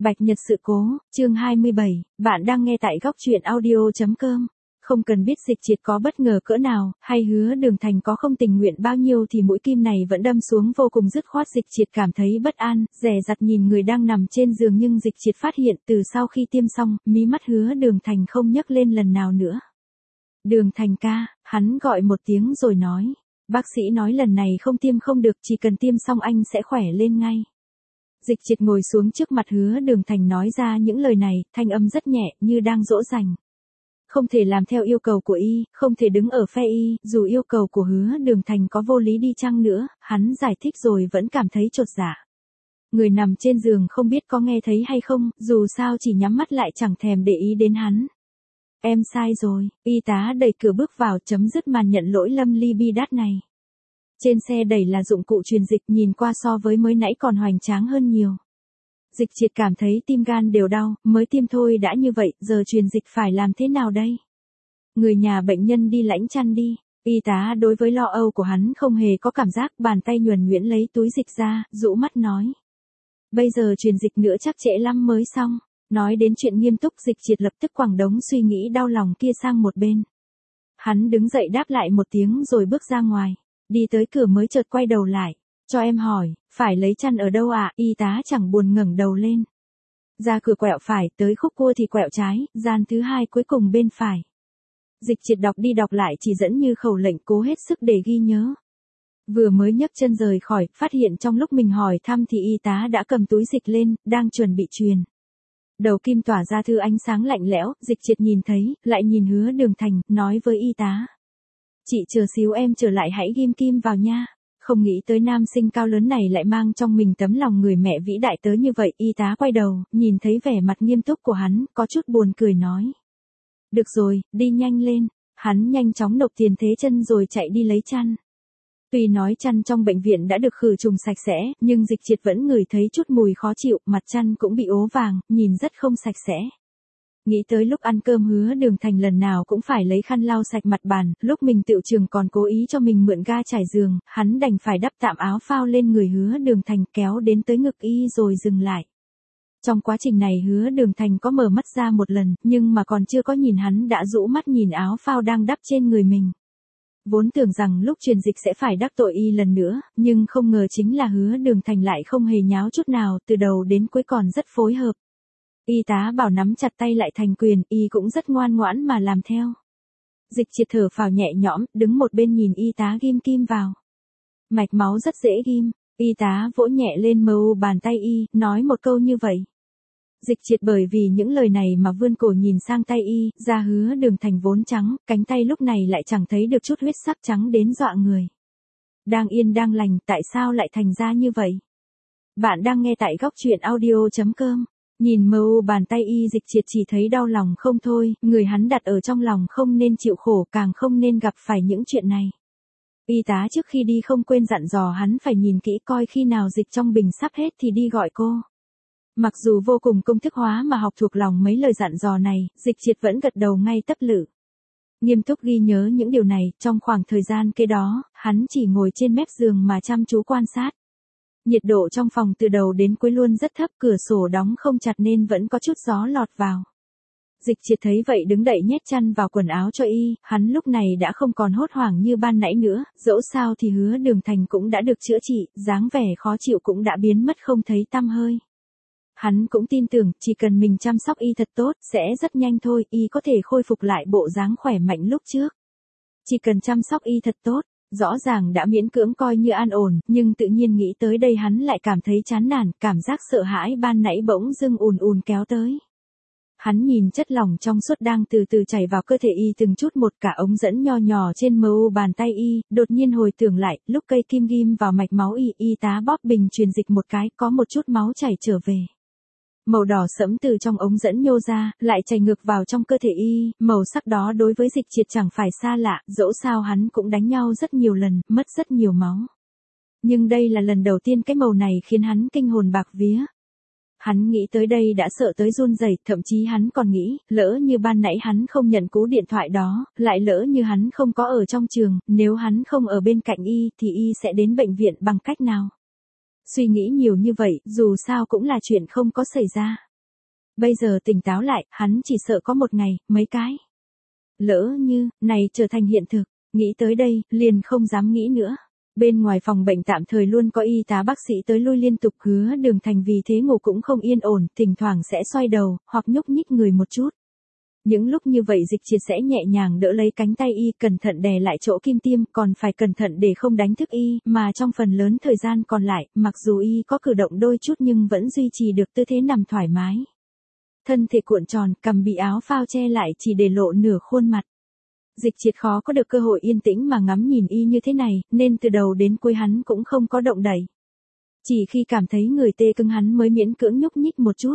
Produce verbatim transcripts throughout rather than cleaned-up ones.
Bạch Nhật sự cố, chương hai mươi bảy, bạn đang nghe tại góc truyện audio.com. Không cần biết Dịch Triệt có bất ngờ cỡ nào, hay Hứa Đường Thành có không tình nguyện bao nhiêu thì mũi kim này vẫn đâm xuống vô cùng dứt khoát. Dịch Triệt cảm thấy bất an, dè dặt nhìn người đang nằm trên giường, nhưng Dịch Triệt phát hiện từ sau khi tiêm xong, mí mắt Hứa Đường Thành không nhấc lên lần nào nữa. Đường Thành ca, hắn gọi một tiếng rồi nói. Bác sĩ nói lần này không tiêm không được, chỉ cần tiêm xong anh sẽ khỏe lên ngay. Dịch Triệt ngồi xuống trước mặt Hứa Đường Thành nói ra những lời này, thanh âm rất nhẹ, như đang dỗ dành. Không thể làm theo yêu cầu của y, không thể đứng ở phe y, dù yêu cầu của Hứa Đường Thành có vô lý đi chăng nữa, hắn giải thích rồi vẫn cảm thấy chột dạ. Người nằm trên giường không biết có nghe thấy hay không, dù sao chỉ nhắm mắt lại chẳng thèm để ý đến hắn. Em sai rồi, y tá đẩy cửa bước vào, chấm dứt màn nhận lỗi lâm ly bi đát này. Trên xe đẩy là dụng cụ truyền dịch, nhìn qua so với mới nãy còn hoành tráng hơn nhiều. Dịch Triệt cảm thấy tim gan đều đau, mới tiêm thôi đã như vậy, giờ truyền dịch phải làm thế nào đây? Người nhà bệnh nhân đi lãnh chăn đi. Y tá đối với lo âu của hắn không hề có cảm giác, bàn tay nhuần nhuyễn lấy túi dịch ra, rũ mắt nói. Bây giờ truyền dịch nữa chắc trễ lắm mới xong. Nói đến chuyện nghiêm túc, Dịch Triệt lập tức quẳng đống suy nghĩ đau lòng kia sang một bên. Hắn đứng dậy đáp lại một tiếng rồi bước ra ngoài. Đi tới cửa mới chợt quay đầu lại. Cho em hỏi, phải lấy chăn ở đâu ạ? À? Y tá chẳng buồn ngẩng đầu lên. Ra cửa quẹo phải, tới khúc cua thì quẹo trái, gian thứ hai cuối cùng bên phải. Dịch Triệt đọc đi đọc lại chỉ dẫn như khẩu lệnh, cố hết sức để ghi nhớ. Vừa mới nhấc chân rời khỏi, phát hiện trong lúc mình hỏi thăm thì y tá đã cầm túi dịch lên, đang chuẩn bị truyền. Đầu kim tỏa ra thứ ánh sáng lạnh lẽo, Dịch Triệt nhìn thấy, lại nhìn Hứa Đường Thành, nói với y tá. Chị chờ xíu, em trở lại hãy ghim kim vào nha. Không nghĩ tới nam sinh cao lớn này lại mang trong mình tấm lòng người mẹ vĩ đại tới như vậy. Y tá quay đầu, nhìn thấy vẻ mặt nghiêm túc của hắn, có chút buồn cười nói. Được rồi, đi nhanh lên. Hắn nhanh chóng nộp tiền thế chân rồi chạy đi lấy chăn. Tuy nói chăn trong bệnh viện đã được khử trùng sạch sẽ, nhưng Dịch Triệt vẫn ngửi thấy chút mùi khó chịu, mặt chăn cũng bị ố vàng, nhìn rất không sạch sẽ. Nghĩ tới lúc ăn cơm Hứa Đường Thành lần nào cũng phải lấy khăn lau sạch mặt bàn, lúc mình tựu trường còn cố ý cho mình mượn ga trải giường, hắn đành phải đắp tạm áo phao lên người Hứa Đường Thành, kéo đến tới ngực y rồi dừng lại. Trong quá trình này Hứa Đường Thành có mở mắt ra một lần, nhưng mà còn chưa có nhìn hắn đã rũ mắt nhìn áo phao đang đắp trên người mình. Vốn tưởng rằng lúc truyền dịch sẽ phải đắc tội y lần nữa, nhưng không ngờ chính là Hứa Đường Thành lại không hề nháo chút nào, từ đầu đến cuối còn rất phối hợp. Y tá bảo nắm chặt tay lại thành quyền, y cũng rất ngoan ngoãn mà làm theo. Dịch Triệt thở phào nhẹ nhõm, đứng một bên nhìn y tá ghim kim vào. Mạch máu rất dễ ghim, y tá vỗ nhẹ lên mờ u bàn tay y, nói một câu như vậy. Dịch Triệt bởi vì những lời này mà vươn cổ nhìn sang tay y, da Hứa Đường Thành vốn trắng, cánh tay lúc này lại chẳng thấy được chút huyết sắc, trắng đến dọa người. Đang yên đang lành, tại sao lại thành ra như vậy? Bạn đang nghe tại góc truyện audio.com. Nhìn mờ u bàn tay y, Dịch Triệt chỉ thấy đau lòng không thôi, người hắn đặt ở trong lòng không nên chịu khổ, càng không nên gặp phải những chuyện này. Y tá trước khi đi không quên dặn dò hắn phải nhìn kỹ coi khi nào dịch trong bình sắp hết thì đi gọi cô. Mặc dù vô cùng công thức hóa mà học thuộc lòng mấy lời dặn dò này, Dịch Triệt vẫn gật đầu ngay tấp lự. Nghiêm túc ghi nhớ những điều này, trong khoảng thời gian kế đó, hắn chỉ ngồi trên mép giường mà chăm chú quan sát. Nhiệt độ trong phòng từ đầu đến cuối luôn rất thấp, cửa sổ đóng không chặt nên vẫn có chút gió lọt vào. Dịch Triệt thấy vậy đứng đậy nhét chăn vào quần áo cho y, hắn lúc này đã không còn hốt hoảng như ban nãy nữa, dẫu sao thì Hứa Đường Thành cũng đã được chữa trị, dáng vẻ khó chịu cũng đã biến mất không thấy tăm hơi. Hắn cũng tin tưởng, chỉ cần mình chăm sóc y thật tốt, sẽ rất nhanh thôi, y có thể khôi phục lại bộ dáng khỏe mạnh lúc trước. Chỉ cần chăm sóc y thật tốt. Rõ ràng đã miễn cưỡng coi như an ổn, nhưng tự nhiên nghĩ tới đây hắn lại cảm thấy chán nản, cảm giác sợ hãi ban nãy bỗng dưng ùn ùn kéo tới. Hắn nhìn chất lỏng trong suốt đang từ từ chảy vào cơ thể y từng chút một, cả ống dẫn nho nhỏ trên mờ u bàn tay y, đột nhiên hồi tưởng lại, lúc cây kim ghim vào mạch máu y, y tá bóp bình truyền dịch một cái, có một chút máu chảy trở về. Màu đỏ sẫm từ trong ống dẫn nhô ra, lại chảy ngược vào trong cơ thể y, màu sắc đó đối với Dịch Triệt chẳng phải xa lạ, dẫu sao hắn cũng đánh nhau rất nhiều lần, mất rất nhiều máu. Nhưng đây là lần đầu tiên cái màu này khiến hắn kinh hồn bạc vía. Hắn nghĩ tới đây đã sợ tới run rẩy, thậm chí hắn còn nghĩ, lỡ như ban nãy hắn không nhận cú điện thoại đó, lại lỡ như hắn không có ở trong trường, nếu hắn không ở bên cạnh y, thì y sẽ đến bệnh viện bằng cách nào? Suy nghĩ nhiều như vậy, dù sao cũng là chuyện không có xảy ra. Bây giờ tỉnh táo lại, hắn chỉ sợ có một ngày, mấy cái. Lỡ như, này trở thành hiện thực, nghĩ tới đây, liền không dám nghĩ nữa. Bên ngoài phòng bệnh tạm thời luôn có y tá bác sĩ tới lui liên tục, Hứa Đường Thành vì thế ngủ cũng không yên ổn, thỉnh thoảng sẽ xoay đầu, hoặc nhúc nhích người một chút. Những lúc như vậy Dịch Triệt sẽ nhẹ nhàng đỡ lấy cánh tay y, cẩn thận đè lại chỗ kim tiêm, còn phải cẩn thận để không đánh thức y, mà trong phần lớn thời gian còn lại, mặc dù y có cử động đôi chút nhưng vẫn duy trì được tư thế nằm thoải mái. Thân thể cuộn tròn, cằm bị áo phao che lại chỉ để lộ nửa khuôn mặt. Dịch Triệt khó có được cơ hội yên tĩnh mà ngắm nhìn y như thế này, nên từ đầu đến cuối hắn cũng không có động đậy. Chỉ khi cảm thấy người tê cứng hắn mới miễn cưỡng nhúc nhích một chút.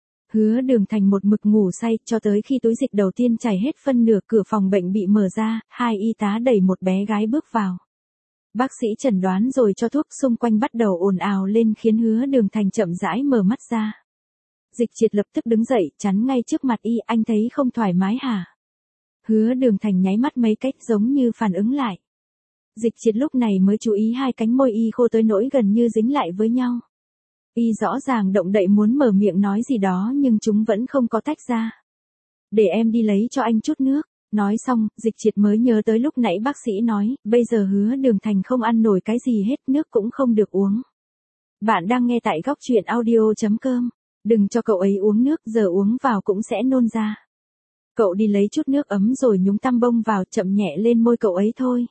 Hứa Đường Thành một mực ngủ say, cho tới khi túi dịch đầu tiên chảy hết phân nửa, cửa phòng bệnh bị mở ra, hai y tá đẩy một bé gái bước vào. Bác sĩ chẩn đoán rồi cho thuốc, xung quanh bắt đầu ồn ào lên khiến Hứa Đường Thành chậm rãi mở mắt ra. Dịch Triệt lập tức đứng dậy, chắn ngay trước mặt y, anh thấy không thoải mái hả? Hứa Đường Thành nháy mắt mấy cách giống như phản ứng lại. Dịch Triệt lúc này mới chú ý hai cánh môi y khô tới nỗi gần như dính lại với nhau. Y rõ ràng động đậy muốn mở miệng nói gì đó nhưng chúng vẫn không có tách ra. Để em đi lấy cho anh chút nước. Nói xong, Dịch Triệt mới nhớ tới lúc nãy bác sĩ nói, bây giờ Hứa Đường Thành không ăn nổi cái gì hết, nước cũng không được uống. Bạn đang nghe tại góc truyện audio chấm com. Đừng cho cậu ấy uống nước, giờ uống vào cũng sẽ nôn ra. Cậu đi lấy chút nước ấm rồi nhúng tăm bông vào, chậm nhẹ lên môi cậu ấy thôi.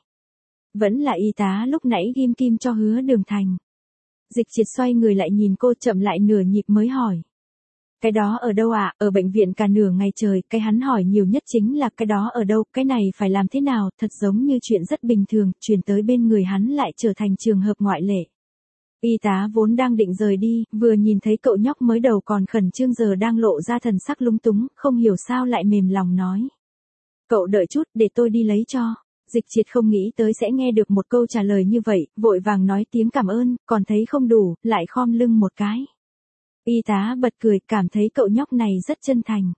Vẫn là y tá lúc nãy ghim kim cho Hứa Đường Thành. Dịch Triệt xoay người lại nhìn cô, chậm lại nửa nhịp mới hỏi. Cái đó ở đâu ạ? À? Ở bệnh viện cả nửa ngày trời, cái hắn hỏi nhiều nhất chính là cái đó ở đâu, cái này phải làm thế nào, thật giống như chuyện rất bình thường, chuyển tới bên người hắn lại trở thành trường hợp ngoại lệ. Y tá vốn đang định rời đi, vừa nhìn thấy cậu nhóc mới đầu còn khẩn trương giờ đang lộ ra thần sắc lúng túng, không hiểu sao lại mềm lòng nói. Cậu đợi chút, để tôi đi lấy cho. Dịch Triệt không nghĩ tới sẽ nghe được một câu trả lời như vậy, vội vàng nói tiếng cảm ơn, còn thấy không đủ, lại khom lưng một cái. Y tá bật cười, cảm thấy cậu nhóc này rất chân thành.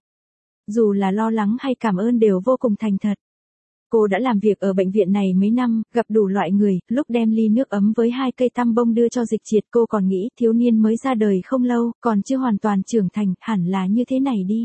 Dù là lo lắng hay cảm ơn đều vô cùng thành thật. Cô đã làm việc ở bệnh viện này mấy năm, gặp đủ loại người, lúc đem ly nước ấm với hai cây tăm bông đưa cho Dịch Triệt cô còn nghĩ thiếu niên mới ra đời không lâu, còn chưa hoàn toàn trưởng thành, hẳn là như thế này đi.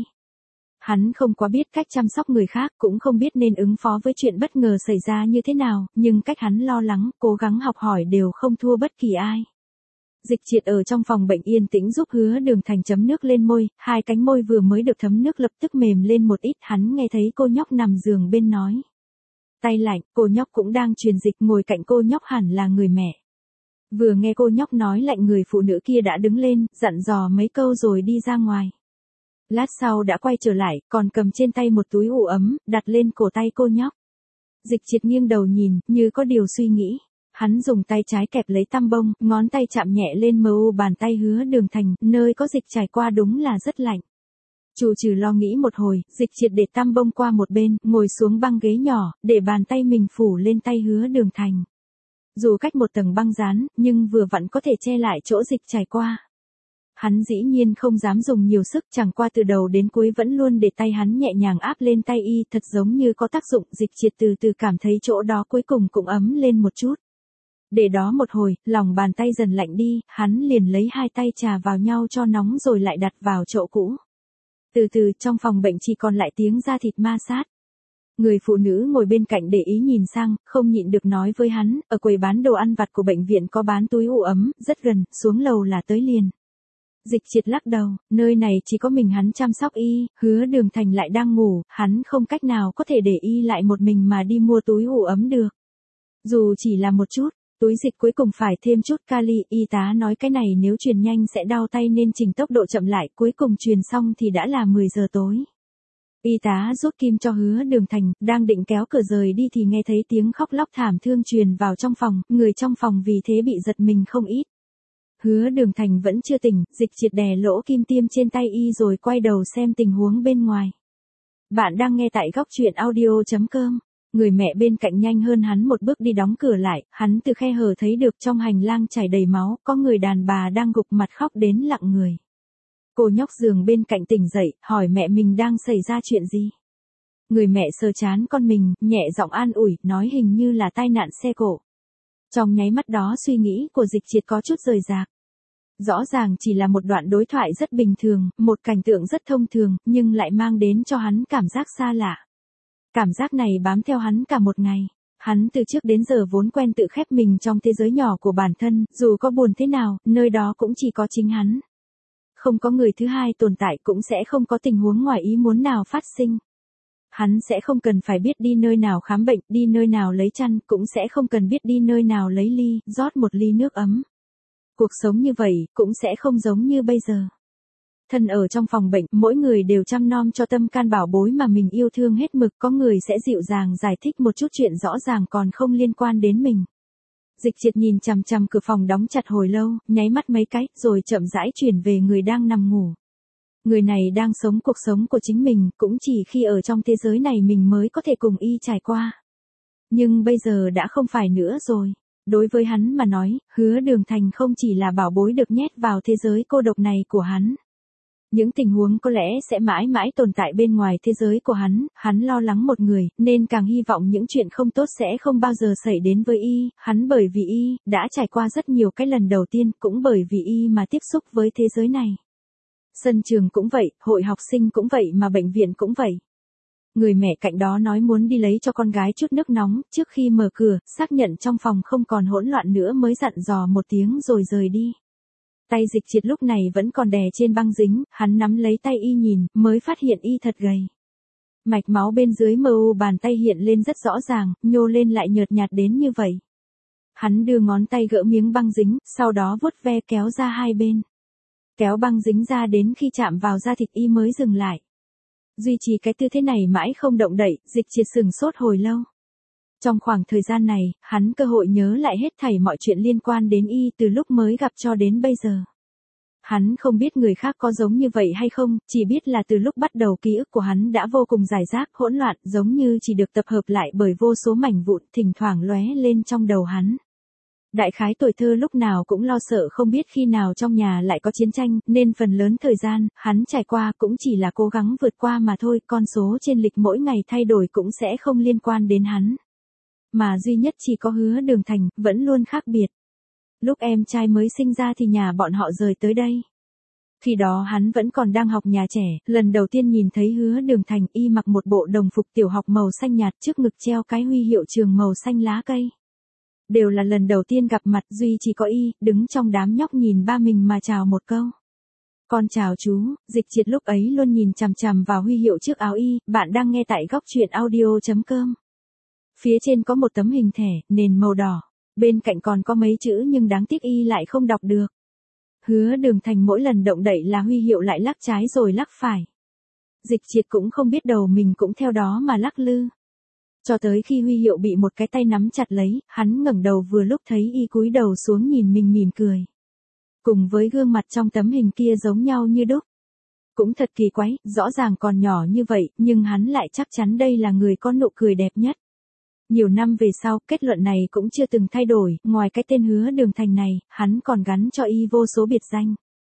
Hắn không quá biết cách chăm sóc người khác, cũng không biết nên ứng phó với chuyện bất ngờ xảy ra như thế nào, nhưng cách hắn lo lắng, cố gắng học hỏi đều không thua bất kỳ ai. Dịch Triệt ở trong phòng bệnh yên tĩnh giúp Hứa Đường Thành chấm nước lên môi, hai cánh môi vừa mới được thấm nước lập tức mềm lên một ít, hắn nghe thấy cô nhóc nằm giường bên nói. Tay lạnh, cô nhóc cũng đang truyền dịch, ngồi cạnh cô nhóc hẳn là người mẹ. Vừa nghe cô nhóc nói lạnh, người phụ nữ kia đã đứng lên, dặn dò mấy câu rồi đi ra ngoài. Lát sau đã quay trở lại, còn cầm trên tay một túi ủ ấm, đặt lên cổ tay cô nhóc. Dịch Triệt nghiêng đầu nhìn, như có điều suy nghĩ. Hắn dùng tay trái kẹp lấy tăm bông, ngón tay chạm nhẹ lên mờ u bàn tay Hứa Đường Thành, nơi có dịch trải qua đúng là rất lạnh. Chủ trừ lo nghĩ một hồi, Dịch Triệt để tăm bông qua một bên, ngồi xuống băng ghế nhỏ, để bàn tay mình phủ lên tay Hứa Đường Thành. Dù cách một tầng băng dán, nhưng vừa vặn có thể che lại chỗ dịch trải qua. Hắn dĩ nhiên không dám dùng nhiều sức, chẳng qua từ đầu đến cuối vẫn luôn để tay hắn nhẹ nhàng áp lên tay y, thật giống như có tác dụng. Dịch Triệt từ từ cảm thấy chỗ đó cuối cùng cũng ấm lên một chút. Để đó một hồi, lòng bàn tay dần lạnh đi, hắn liền lấy hai tay chà vào nhau cho nóng rồi lại đặt vào chỗ cũ. Từ từ trong phòng bệnh chỉ còn lại tiếng da thịt ma sát. Người phụ nữ ngồi bên cạnh để ý nhìn sang, không nhịn được nói với hắn, ở quầy bán đồ ăn vặt của bệnh viện có bán túi ủ ấm, rất gần, xuống lầu là tới liền. Dịch Triệt lắc đầu, nơi này chỉ có mình hắn chăm sóc y, Hứa Đường Thành lại đang ngủ, hắn không cách nào có thể để y lại một mình mà đi mua túi ủ ấm được. Dù chỉ là một chút, túi dịch cuối cùng phải thêm chút kali, y tá nói cái này nếu truyền nhanh sẽ đau tay nên chỉnh tốc độ chậm lại, cuối cùng truyền xong thì đã là mười giờ tối. Y tá rút kim cho Hứa Đường Thành, đang định kéo cửa rời đi thì nghe thấy tiếng khóc lóc thảm thương truyền vào trong phòng, người trong phòng vì thế bị giật mình không ít. Hứa Đường Thành vẫn chưa tỉnh, Dịch Triệt đè lỗ kim tiêm trên tay y rồi quay đầu xem tình huống bên ngoài. Bạn đang nghe tại góc truyện audio chấm com. Người mẹ bên cạnh nhanh hơn hắn một bước đi đóng cửa lại, hắn từ khe hở thấy được trong hành lang chảy đầy máu, có người đàn bà đang gục mặt khóc đến lặng người. Cô nhóc giường bên cạnh tỉnh dậy, hỏi mẹ mình đang xảy ra chuyện gì. Người mẹ sờ trán con mình, nhẹ giọng an ủi, nói hình như là tai nạn xe cộ. Trong nháy mắt đó suy nghĩ của Dịch Triệt có chút rời rạc. Rõ ràng chỉ là một đoạn đối thoại rất bình thường, một cảnh tượng rất thông thường, nhưng lại mang đến cho hắn cảm giác xa lạ. Cảm giác này bám theo hắn cả một ngày. Hắn từ trước đến giờ vốn quen tự khép mình trong thế giới nhỏ của bản thân, dù có buồn thế nào, nơi đó cũng chỉ có chính hắn. Không có người thứ hai tồn tại, cũng sẽ không có tình huống ngoài ý muốn nào phát sinh. Hắn sẽ không cần phải biết đi nơi nào khám bệnh, đi nơi nào lấy chăn, cũng sẽ không cần biết đi nơi nào lấy ly, rót một ly nước ấm. Cuộc sống như vậy, cũng sẽ không giống như bây giờ. Thân ở trong phòng bệnh, mỗi người đều chăm nom cho tâm can bảo bối mà mình yêu thương hết mực, có người sẽ dịu dàng giải thích một chút chuyện rõ ràng còn không liên quan đến mình. Dịch Triệt nhìn chằm chằm cửa phòng đóng chặt hồi lâu, nháy mắt mấy cái, rồi chậm rãi chuyển về người đang nằm ngủ. Người này đang sống cuộc sống của chính mình, cũng chỉ khi ở trong thế giới này mình mới có thể cùng y trải qua. Nhưng bây giờ đã không phải nữa rồi. Đối với hắn mà nói, Hứa Đường Thành không chỉ là bảo bối được nhét vào thế giới cô độc này của hắn. Những tình huống có lẽ sẽ mãi mãi tồn tại bên ngoài thế giới của hắn, hắn lo lắng một người, nên càng hy vọng những chuyện không tốt sẽ không bao giờ xảy đến với y, hắn bởi vì y, đã trải qua rất nhiều cái lần đầu tiên, cũng bởi vì y mà tiếp xúc với thế giới này. Sân trường cũng vậy, hội học sinh cũng vậy mà bệnh viện cũng vậy. Người mẹ cạnh đó nói muốn đi lấy cho con gái chút nước nóng, trước khi mở cửa, xác nhận trong phòng không còn hỗn loạn nữa mới dặn dò một tiếng rồi rời đi. Tay Dịch Triệt lúc này vẫn còn đè trên băng dính, hắn nắm lấy tay y nhìn, mới phát hiện y thật gầy. Mạch máu bên dưới mờ u bàn tay hiện lên rất rõ ràng, nhô lên lại nhợt nhạt đến như vậy. Hắn đưa ngón tay gỡ miếng băng dính, sau đó vuốt ve kéo ra hai bên. Kéo băng dính ra đến khi chạm vào da thịt y mới dừng lại. Duy trì cái tư thế này mãi không động đậy, Dịch Triệt sừng sốt hồi lâu. Trong khoảng thời gian này, hắn cơ hội nhớ lại hết thảy mọi chuyện liên quan đến y từ lúc mới gặp cho đến bây giờ. Hắn không biết người khác có giống như vậy hay không, chỉ biết là từ lúc bắt đầu ký ức của hắn đã vô cùng rải rác, hỗn loạn, giống như chỉ được tập hợp lại bởi vô số mảnh vụn, thỉnh thoảng lóe lên trong đầu hắn. Đại khái tuổi thơ lúc nào cũng lo sợ không biết khi nào trong nhà lại có chiến tranh, nên phần lớn thời gian, hắn trải qua cũng chỉ là cố gắng vượt qua mà thôi, con số trên lịch mỗi ngày thay đổi cũng sẽ không liên quan đến hắn. Mà duy nhất chỉ có Hứa Đường Thành, vẫn luôn khác biệt. Lúc em trai mới sinh ra thì nhà bọn họ rời tới đây. Khi đó hắn vẫn còn đang học nhà trẻ, lần đầu tiên nhìn thấy Hứa Đường Thành, y mặc một bộ đồng phục tiểu học màu xanh nhạt, trước ngực treo cái huy hiệu trường màu xanh lá cây. Đều là lần đầu tiên gặp mặt, duy chỉ có y, đứng trong đám nhóc nhìn ba mình mà chào một câu. Con chào chú. Dịch Triệt lúc ấy luôn nhìn chằm chằm vào huy hiệu trước áo y, bạn đang nghe tại góc truyện audio chấm com. Phía trên có một tấm hình thẻ, nền màu đỏ. Bên cạnh còn có mấy chữ nhưng đáng tiếc y lại không đọc được. Hứa Đường Thành mỗi lần động đậy là huy hiệu lại lắc trái rồi lắc phải. Dịch Triệt cũng không biết đầu mình cũng theo đó mà lắc lư. Cho tới khi huy hiệu bị một cái tay nắm chặt lấy, hắn ngẩng đầu vừa lúc thấy y cúi đầu xuống nhìn mình mỉm cười. Cùng với gương mặt trong tấm hình kia giống nhau như đúc. Cũng thật kỳ quái, rõ ràng còn nhỏ như vậy, nhưng hắn lại chắc chắn đây là người có nụ cười đẹp nhất. Nhiều năm về sau, kết luận này cũng chưa từng thay đổi, ngoài cái tên Hứa Đường Thành này, hắn còn gắn cho y vô số biệt danh.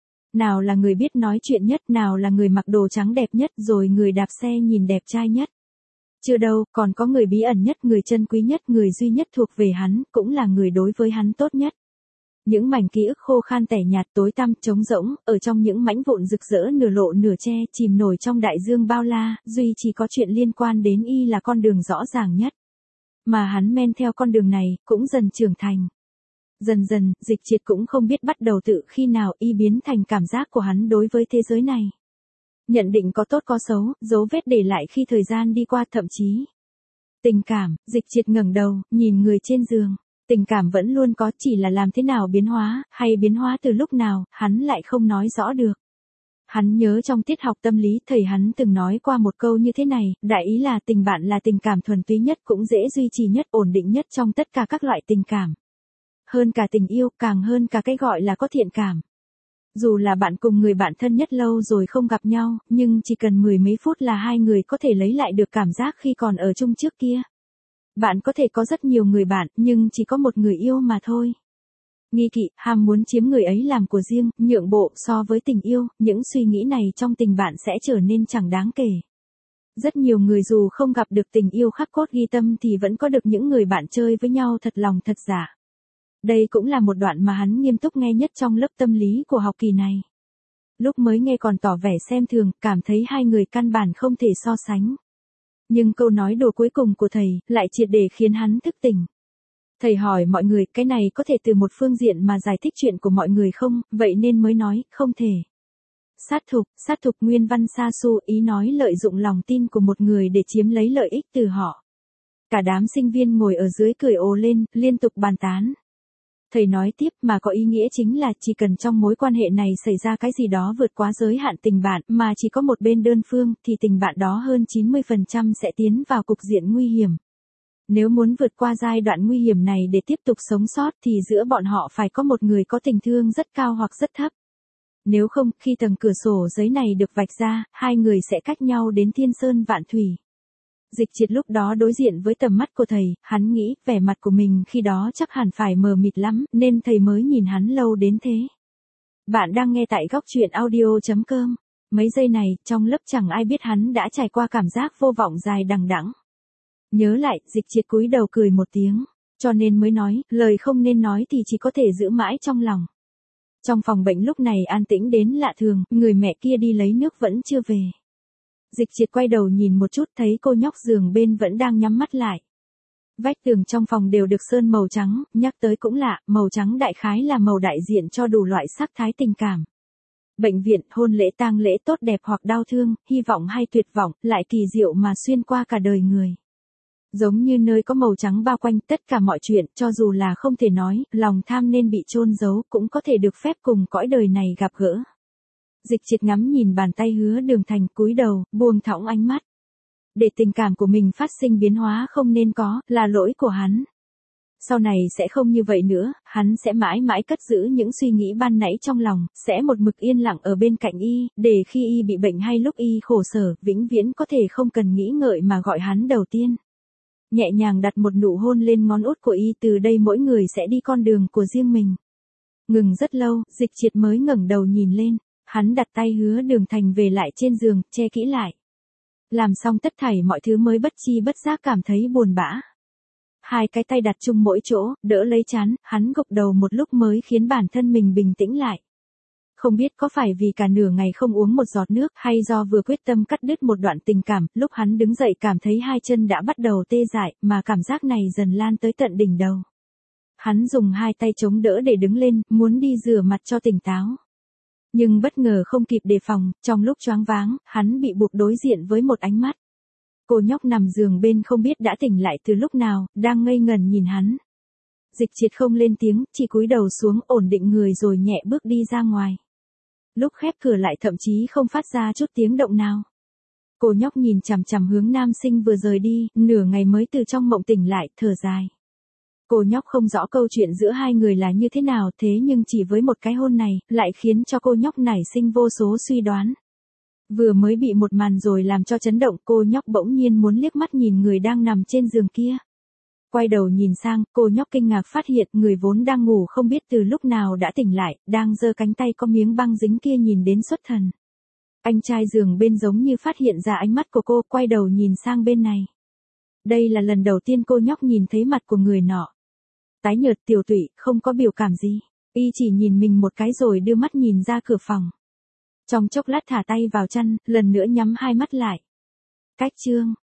Nào là người biết nói chuyện nhất, nào là người mặc đồ trắng đẹp nhất, rồi người đạp xe nhìn đẹp trai nhất. Chưa đâu, còn có người bí ẩn nhất, người chân quý nhất, người duy nhất thuộc về hắn, cũng là người đối với hắn tốt nhất. Những mảnh ký ức khô khan tẻ nhạt tối tăm, trống rỗng, ở trong những mảnh vụn rực rỡ nửa lộ nửa che, chìm nổi trong đại dương bao la, duy chỉ có chuyện liên quan đến y là con đường rõ ràng nhất. Mà hắn men theo con đường này, cũng dần trưởng thành. Dần dần, Dịch Triệt cũng không biết bắt đầu tự khi nào y biến thành cảm giác của hắn đối với thế giới này. Nhận định có tốt có xấu, dấu vết để lại khi thời gian đi qua, thậm chí. Tình cảm. Dịch Triệt ngẩng đầu, nhìn người trên giường. Tình cảm vẫn luôn có, chỉ là làm thế nào biến hóa, hay biến hóa từ lúc nào, hắn lại không nói rõ được. Hắn nhớ trong tiết học tâm lý, thầy hắn từng nói qua một câu như thế này, đại ý là tình bạn là tình cảm thuần túy nhất, cũng dễ duy trì nhất, ổn định nhất trong tất cả các loại tình cảm. Hơn cả tình yêu, càng hơn cả cái gọi là có thiện cảm. Dù là bạn cùng người bạn thân nhất lâu rồi không gặp nhau, nhưng chỉ cần mười mấy phút là hai người có thể lấy lại được cảm giác khi còn ở chung trước kia. Bạn có thể có rất nhiều người bạn, nhưng chỉ có một người yêu mà thôi. Nghi kỵ, ham muốn chiếm người ấy làm của riêng, nhượng bộ, so với tình yêu, những suy nghĩ này trong tình bạn sẽ trở nên chẳng đáng kể. Rất nhiều người dù không gặp được tình yêu khắc cốt ghi tâm thì vẫn có được những người bạn chơi với nhau thật lòng thật giả. Đây cũng là một đoạn mà hắn nghiêm túc nghe nhất trong lớp tâm lý của học kỳ này. Lúc mới nghe còn tỏ vẻ xem thường, cảm thấy hai người căn bản không thể so sánh. Nhưng câu nói đùa cuối cùng của thầy, lại triệt để khiến hắn thức tỉnh. Thầy hỏi mọi người, cái này có thể từ một phương diện mà giải thích chuyện của mọi người không, vậy nên mới nói, không thể. Sát thục, sát thục nguyên văn sa su, ý nói lợi dụng lòng tin của một người để chiếm lấy lợi ích từ họ. Cả đám sinh viên ngồi ở dưới cười ồ lên, liên tục bàn tán. Thầy nói tiếp mà có ý nghĩa chính là chỉ cần trong mối quan hệ này xảy ra cái gì đó vượt quá giới hạn tình bạn mà chỉ có một bên đơn phương thì tình bạn đó hơn chín mươi phần trăm sẽ tiến vào cục diện nguy hiểm. Nếu muốn vượt qua giai đoạn nguy hiểm này để tiếp tục sống sót thì giữa bọn họ phải có một người có tình thương rất cao hoặc rất thấp. Nếu không, khi tầng cửa sổ giấy này được vạch ra, hai người sẽ cách nhau đến thiên sơn vạn thủy. Dịch Triệt lúc đó đối diện với tầm mắt của thầy, hắn nghĩ vẻ mặt của mình khi đó chắc hẳn phải mờ mịt lắm, nên thầy mới nhìn hắn lâu đến thế. Bạn đang nghe tại góc truyện audio chấm com. Mấy giây này, trong lớp chẳng ai biết hắn đã trải qua cảm giác vô vọng dài đằng đẵng. Nhớ lại, Dịch Triệt cúi đầu cười một tiếng, cho nên mới nói, lời không nên nói thì chỉ có thể giữ mãi trong lòng. Trong phòng bệnh lúc này an tĩnh đến lạ thường, người mẹ kia đi lấy nước vẫn chưa về. Dịch Triệt quay đầu nhìn một chút thấy cô nhóc giường bên vẫn đang nhắm mắt lại. Vách tường trong phòng đều được sơn màu trắng, nhắc tới cũng lạ, màu trắng đại khái là màu đại diện cho đủ loại sắc thái tình cảm. Bệnh viện, hôn lễ tang lễ tốt đẹp hoặc đau thương, hy vọng hay tuyệt vọng, lại kỳ diệu mà xuyên qua cả đời người. Giống như nơi có màu trắng bao quanh tất cả mọi chuyện, cho dù là không thể nói, lòng tham nên bị chôn giấu, cũng có thể được phép cùng cõi đời này gặp gỡ. Dịch Triệt ngắm nhìn bàn tay Hứa Đường Thành, cúi đầu, buông thõng ánh mắt. Để tình cảm của mình phát sinh biến hóa không nên có, là lỗi của hắn. Sau này sẽ không như vậy nữa, hắn sẽ mãi mãi cất giữ những suy nghĩ ban nãy trong lòng, sẽ một mực yên lặng ở bên cạnh y, để khi y bị bệnh hay lúc y khổ sở, vĩnh viễn có thể không cần nghĩ ngợi mà gọi hắn đầu tiên. Nhẹ nhàng đặt một nụ hôn lên ngón út của y, từ đây mỗi người sẽ đi con đường của riêng mình. Ngừng rất lâu, Dịch Triệt mới ngẩng đầu nhìn lên, hắn đặt tay Hứa Đường Thành về lại trên giường, che kỹ lại. Làm xong tất thảy mọi thứ mới bất chi bất giác cảm thấy buồn bã. Hai cái tay đặt chung mỗi chỗ, đỡ lấy trán, hắn gục đầu một lúc mới khiến bản thân mình bình tĩnh lại. Không biết có phải vì cả nửa ngày không uống một giọt nước hay do vừa quyết tâm cắt đứt một đoạn tình cảm, lúc hắn đứng dậy cảm thấy hai chân đã bắt đầu tê dại, mà cảm giác này dần lan tới tận đỉnh đầu. Hắn dùng hai tay chống đỡ để đứng lên, muốn đi rửa mặt cho tỉnh táo. Nhưng bất ngờ không kịp đề phòng, trong lúc choáng váng, hắn bị buộc đối diện với một ánh mắt. Cô nhóc nằm giường bên không biết đã tỉnh lại từ lúc nào, đang ngây ngẩn nhìn hắn. Dịch Triệt không lên tiếng, chỉ cúi đầu xuống ổn định người rồi nhẹ bước đi ra ngoài. Lúc khép cửa lại thậm chí không phát ra chút tiếng động nào. Cô nhóc nhìn chằm chằm hướng nam sinh vừa rời đi, nửa ngày mới từ trong mộng tỉnh lại, thở dài. Cô nhóc không rõ câu chuyện giữa hai người là như thế nào, thế nhưng chỉ với một cái hôn này, lại khiến cho cô nhóc nảy sinh vô số suy đoán. Vừa mới bị một màn rồi làm cho chấn động, cô nhóc bỗng nhiên muốn liếc mắt nhìn người đang nằm trên giường kia. Quay đầu nhìn sang, cô nhóc kinh ngạc phát hiện người vốn đang ngủ không biết từ lúc nào đã tỉnh lại, đang giơ cánh tay có miếng băng dính kia nhìn đến xuất thần. Anh trai giường bên giống như phát hiện ra ánh mắt của cô, quay đầu nhìn sang bên này. Đây là lần đầu tiên cô nhóc nhìn thấy mặt của người nọ. Tái nhợt tiều tụy, không có biểu cảm gì. Y chỉ nhìn mình một cái rồi đưa mắt nhìn ra cửa phòng. Trong chốc lát thả tay vào chăn, lần nữa nhắm hai mắt lại. Cách chương